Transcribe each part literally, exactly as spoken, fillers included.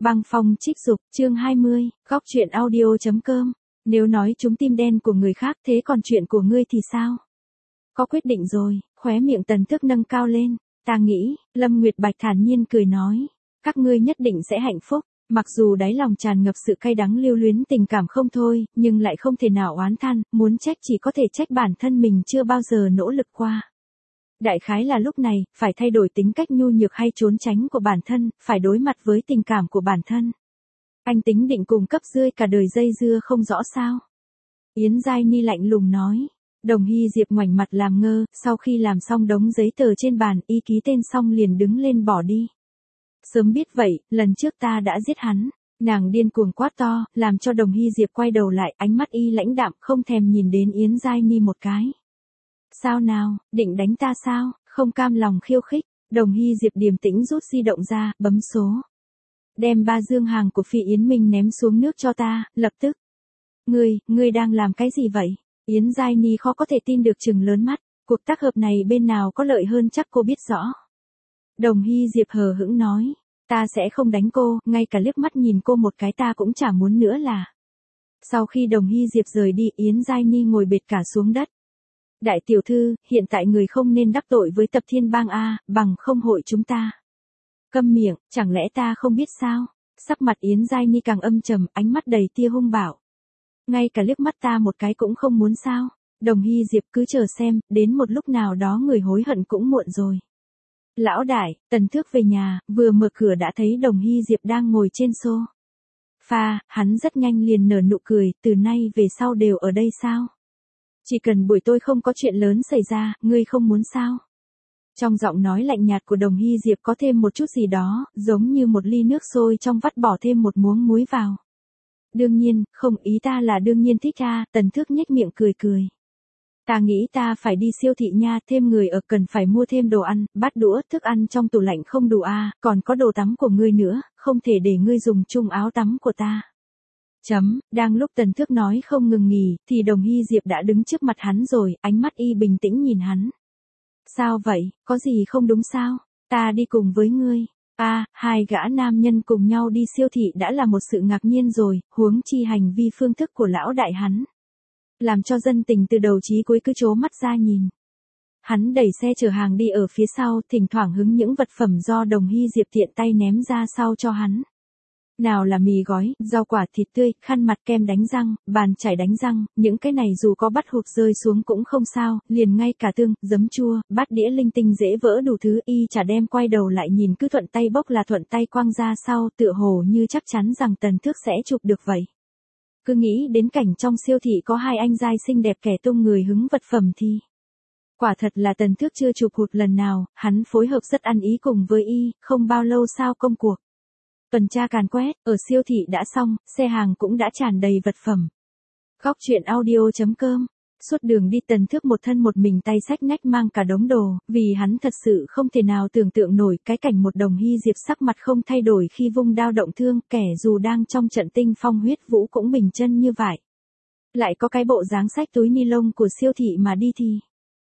Băng phong trích dục, chương hai mươi, góc truyện audio.com. Nếu nói chúng tim đen của người khác thế còn chuyện của ngươi thì sao? Có quyết định rồi, khóe miệng Tần Thức nâng cao lên. Ta nghĩ, Lâm Nguyệt Bạch thản nhiên cười nói. Các ngươi nhất định sẽ hạnh phúc. Mặc dù đáy lòng tràn ngập sự cay đắng lưu luyến tình cảm không thôi, nhưng lại không thể nào oán than, muốn trách chỉ có thể trách bản thân mình chưa bao giờ nỗ lực qua. Đại khái là lúc này, phải thay đổi tính cách nhu nhược hay trốn tránh của bản thân, phải đối mặt với tình cảm của bản thân. Anh tính định cùng cấp dưới cả đời dây dưa không rõ sao? Yến Giai Ni lạnh lùng nói. Đồng Hy Diệp ngoảnh mặt làm ngơ, sau khi làm xong đống giấy tờ trên bàn, y ký tên xong liền đứng lên bỏ đi. Sớm biết vậy, lần trước ta đã giết hắn. Nàng điên cuồng quát to, làm cho Đồng Hy Diệp quay đầu lại, ánh mắt y lãnh đạm, không thèm nhìn đến Yến Giai Ni một cái. Sao nào, định đánh ta sao? Không cam lòng khiêu khích. Đồng Hy Diệp điềm tĩnh rút di động ra, bấm số. Đem ba dương hàng của Phi Yến Minh ném xuống nước cho ta, lập tức. Ngươi, ngươi đang làm cái gì vậy? Yến Giai Ni khó có thể tin được trừng lớn mắt. Cuộc tác hợp này bên nào có lợi hơn chắc cô biết rõ. Đồng Hy Diệp hờ hững nói. Ta sẽ không đánh cô, ngay cả liếc mắt nhìn cô một cái ta cũng chả muốn nữa là. Sau khi Đồng Hy Diệp rời đi, Yến Giai Ni ngồi bệt cả xuống đất. Đại tiểu thư, hiện tại người không nên đắc tội với Tập Thiên Bang A, bằng không hội chúng ta. Câm miệng, chẳng lẽ ta không biết sao? Sắc mặt Yến Giai Ni càng âm trầm, ánh mắt đầy tia hung bạo. Ngay cả liếc mắt ta một cái cũng không muốn sao? Đồng Hy Diệp cứ chờ xem, đến một lúc nào đó người hối hận cũng muộn rồi. Lão đại, Tần Thước về nhà, vừa mở cửa đã thấy Đồng Hy Diệp đang ngồi trên xô. Pha, hắn rất nhanh liền nở nụ cười, từ nay về sau đều ở đây sao? Chỉ cần buổi tôi không có chuyện lớn xảy ra, ngươi không muốn sao? Trong giọng nói lạnh nhạt của Đồng Hy Diệp có thêm một chút gì đó, giống như một ly nước sôi trong vắt bỏ thêm một muỗng muối vào. Đương nhiên, không, ý ta là đương nhiên thích ra, Tần Thước nhếch miệng cười cười. Ta nghĩ ta phải đi siêu thị nha, thêm người ở cần phải mua thêm đồ ăn, bát đũa, thức ăn trong tủ lạnh không đủ à, còn có đồ tắm của ngươi nữa, không thể để ngươi dùng chung áo tắm của ta. Chấm, đang lúc Tần Thước nói không ngừng nghỉ, thì Đồng Hy Diệp đã đứng trước mặt hắn rồi, ánh mắt y bình tĩnh nhìn hắn. Sao vậy, có gì không đúng sao? Ta đi cùng với ngươi. A, à, hai gã nam nhân cùng nhau đi siêu thị đã là một sự ngạc nhiên rồi, huống chi hành vi phương thức của lão đại hắn. Làm cho dân tình từ đầu chí cuối cứ trố mắt ra nhìn. Hắn đẩy xe chở hàng đi ở phía sau, thỉnh thoảng hứng những vật phẩm do Đồng Hy Diệp tiện tay ném ra sau cho hắn. Nào là mì gói, rau quả, thịt tươi, khăn mặt, kem đánh răng, bàn chải đánh răng, những cái này dù có bắt hụt rơi xuống cũng không sao, liền ngay cả tương, giấm chua, bát đĩa linh tinh dễ vỡ đủ thứ y chả đem quay đầu lại nhìn cứ thuận tay bốc là thuận tay quăng ra sau, tựa hồ như chắc chắn rằng Tần Thước sẽ chụp được vậy. Cứ nghĩ đến cảnh trong siêu thị có hai anh giai xinh đẹp kẻ tung người hứng vật phẩm thì. Quả thật là Tần Thước chưa chụp hụt lần nào, hắn phối hợp rất ăn ý cùng với y, không bao lâu sau công cuộc. Tuần tra càn quét, ở siêu thị đã xong, xe hàng cũng đã tràn đầy vật phẩm. Góc truyện audio.com. Suốt đường đi Tần Thước một thân một mình tay xách nách mang cả đống đồ, vì hắn thật sự không thể nào tưởng tượng nổi cái cảnh một Đồng Hy Diệp sắc mặt không thay đổi khi vung đao động thương, kẻ dù đang trong trận tinh phong huyết vũ cũng bình chân như vậy. Lại có cái bộ dáng xách túi ni lông của siêu thị mà đi thì.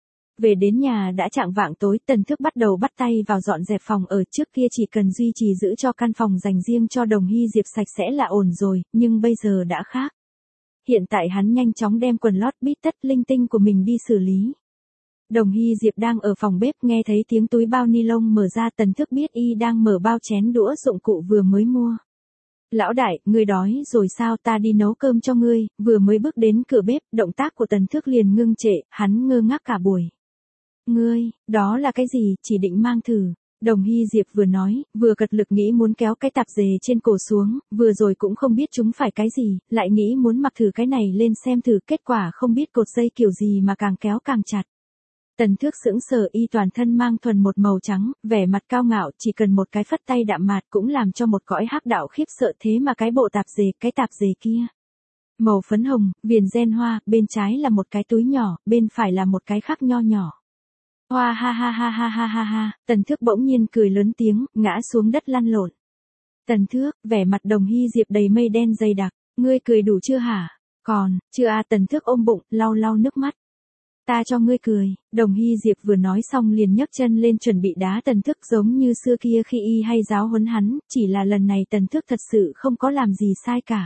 Về đến nhà đã chạng vạng tối, Tần Thước bắt đầu bắt tay vào dọn dẹp phòng ở, trước kia chỉ cần duy trì giữ cho căn phòng dành riêng cho Đồng Hy Diệp sạch sẽ là ổn rồi, nhưng bây giờ đã khác. Hiện tại hắn nhanh chóng đem quần lót bít tất linh tinh của mình đi xử lý. Đồng Hy Diệp đang ở phòng bếp nghe thấy tiếng túi bao ni lông mở ra, Tần Thước biết y đang mở bao chén đũa dụng cụ vừa mới mua. Lão đại, ngươi đói rồi sao, ta đi nấu cơm cho ngươi, vừa mới bước đến cửa bếp, động tác của Tần Thước liền ngưng trệ, hắn ngơ ngác cả buổi. Ngươi, đó là cái gì, chỉ định mang thử. Đồng Hy Diệp vừa nói, vừa cật lực nghĩ muốn kéo cái tạp dề trên cổ xuống, vừa rồi cũng không biết chúng phải cái gì, lại nghĩ muốn mặc thử cái này lên xem thử, kết quả không biết cột dây kiểu gì mà càng kéo càng chặt. Tần Thước sững sờ, y toàn thân mang thuần một màu trắng, vẻ mặt cao ngạo, chỉ cần một cái phất tay đạm mạt cũng làm cho một cõi hắc đạo khiếp sợ, thế mà cái bộ tạp dề, cái tạp dề kia. Màu phấn hồng, viền ren hoa, bên trái là một cái túi nhỏ, bên phải là một cái khác nho nhỏ. Hoa ha ha ha ha ha ha ha, Tần Thước bỗng nhiên cười lớn tiếng, ngã xuống đất lăn lộn. Tần Thước, vẻ mặt Đồng Hy Diệp đầy mây đen dày đặc, ngươi cười đủ chưa hả? Còn, chưa à, Tần Thước ôm bụng, lau lau nước mắt. Ta cho ngươi cười, Đồng Hy Diệp vừa nói xong liền nhấc chân lên chuẩn bị đá Tần Thức giống như xưa kia khi y hay giáo huấn hắn, chỉ là lần này Tần Thức thật sự không có làm gì sai cả.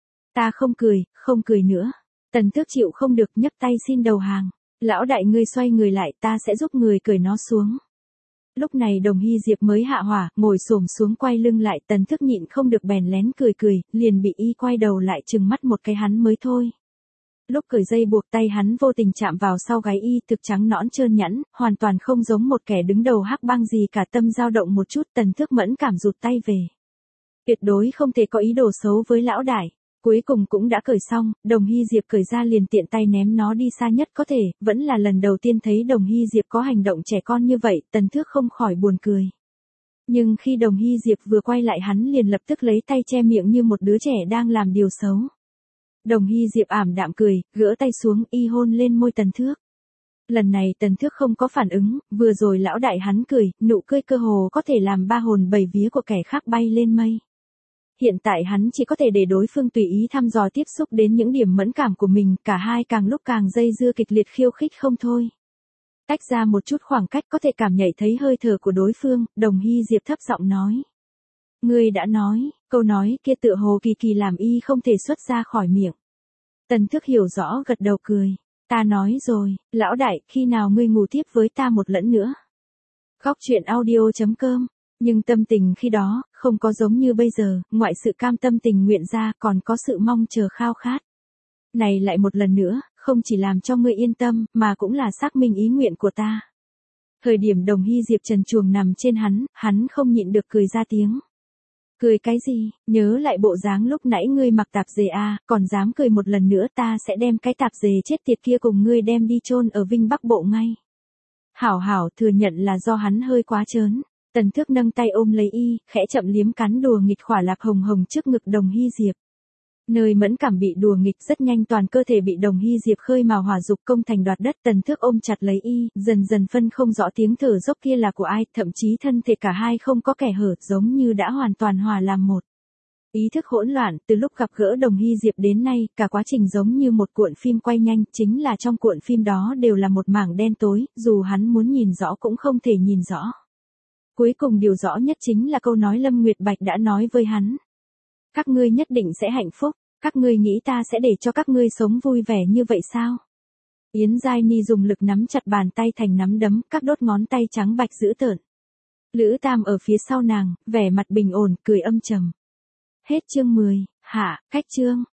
Ta không cười, không cười nữa. Tần Thức chịu không được nhấc tay xin đầu hàng. Lão đại ngươi xoay người lại, ta sẽ giúp người cởi nó xuống. Lúc này Đồng Hy Diệp mới hạ hỏa, ngồi xổm xuống quay lưng lại, Tần Thức nhịn không được bèn lén cười cười, liền bị y quay đầu lại trừng mắt một cái hắn mới thôi. Lúc cởi dây buộc tay hắn vô tình chạm vào sau gáy y, thực trắng nõn trơn nhẵn, hoàn toàn không giống một kẻ đứng đầu hắc bang gì cả. Tâm dao động một chút, Tần Thức mẫn cảm rụt tay về. Tuyệt đối không thể có ý đồ xấu với lão đại. Cuối cùng cũng đã cởi xong, Đồng Hy Diệp cởi ra liền tiện tay ném nó đi xa nhất có thể, vẫn là lần đầu tiên thấy Đồng Hy Diệp có hành động trẻ con như vậy, Tần Thức không khỏi buồn cười. Nhưng khi Đồng Hy Diệp vừa quay lại hắn liền lập tức lấy tay che miệng như một đứa trẻ đang làm điều xấu. Đồng Hy Diệp ảm đạm cười, gỡ tay xuống y hôn lên môi Tần Thức. Lần này Tần Thức không có phản ứng, vừa rồi lão đại hắn cười, nụ cười cơ hồ có thể làm ba hồn bảy vía của kẻ khác bay lên mây. Hiện tại hắn chỉ có thể để đối phương tùy ý thăm dò tiếp xúc đến những điểm mẫn cảm của mình, cả hai càng lúc càng dây dưa kịch liệt khiêu khích không thôi. Tách ra một chút khoảng cách có thể cảm nhận thấy hơi thở của đối phương, Đồng Hy Diệp thấp giọng nói. Ngươi đã nói, câu nói kia tựa hồ kỳ kỳ làm y không thể xuất ra khỏi miệng. Tần Thức hiểu rõ gật đầu cười. Ta nói rồi, lão đại, khi nào ngươi ngủ tiếp với ta một lẫn nữa. Góc truyện audio chấm com. Nhưng tâm tình khi đó, không có giống như bây giờ, ngoại sự cam tâm tình nguyện ra còn có sự mong chờ khao khát. Này lại một lần nữa, không chỉ làm cho ngươi yên tâm, mà cũng là xác minh ý nguyện của ta. Thời điểm Đồng Hy Diệp trần truồng nằm trên hắn, hắn không nhịn được cười ra tiếng. Cười cái gì, nhớ lại bộ dáng lúc nãy ngươi mặc tạp dề à, còn dám cười một lần nữa ta sẽ đem cái tạp dề chết tiệt kia cùng ngươi đem đi chôn ở Vinh Bắc Bộ ngay. Hảo hảo thừa nhận là do hắn hơi quá trớn. Tần Thức nâng tay ôm lấy y, khẽ chậm liếm cắn đùa nghịch khỏa lạc hồng hồng trước ngực Đồng Hy Diệp. Nơi mẫn cảm bị đùa nghịch rất nhanh toàn cơ thể bị Đồng Hy Diệp khơi mào hỏa dục công thành đoạt đất. Tần Thức ôm chặt lấy y, dần dần phân không rõ tiếng thở dốc kia là của ai, thậm chí thân thể cả hai không có kẻ hở, giống như đã hoàn toàn hòa làm một. Ý thức hỗn loạn, từ lúc gặp gỡ Đồng Hy Diệp đến nay, cả quá trình giống như một cuộn phim quay nhanh, chính là trong cuộn phim đó đều là một mảng đen tối, dù hắn muốn nhìn rõ cũng không thể nhìn rõ. Cuối cùng điều rõ nhất chính là câu nói Lâm Nguyệt Bạch đã nói với hắn. Các ngươi nhất định sẽ hạnh phúc, các ngươi nghĩ ta sẽ để cho các ngươi sống vui vẻ như vậy sao? Yến Giai Ni dùng lực nắm chặt bàn tay thành nắm đấm, các đốt ngón tay trắng bạch dữ tợn. Lữ Tam ở phía sau nàng, vẻ mặt bình ổn, cười âm trầm. Hết chương mười, hạ, cách chương.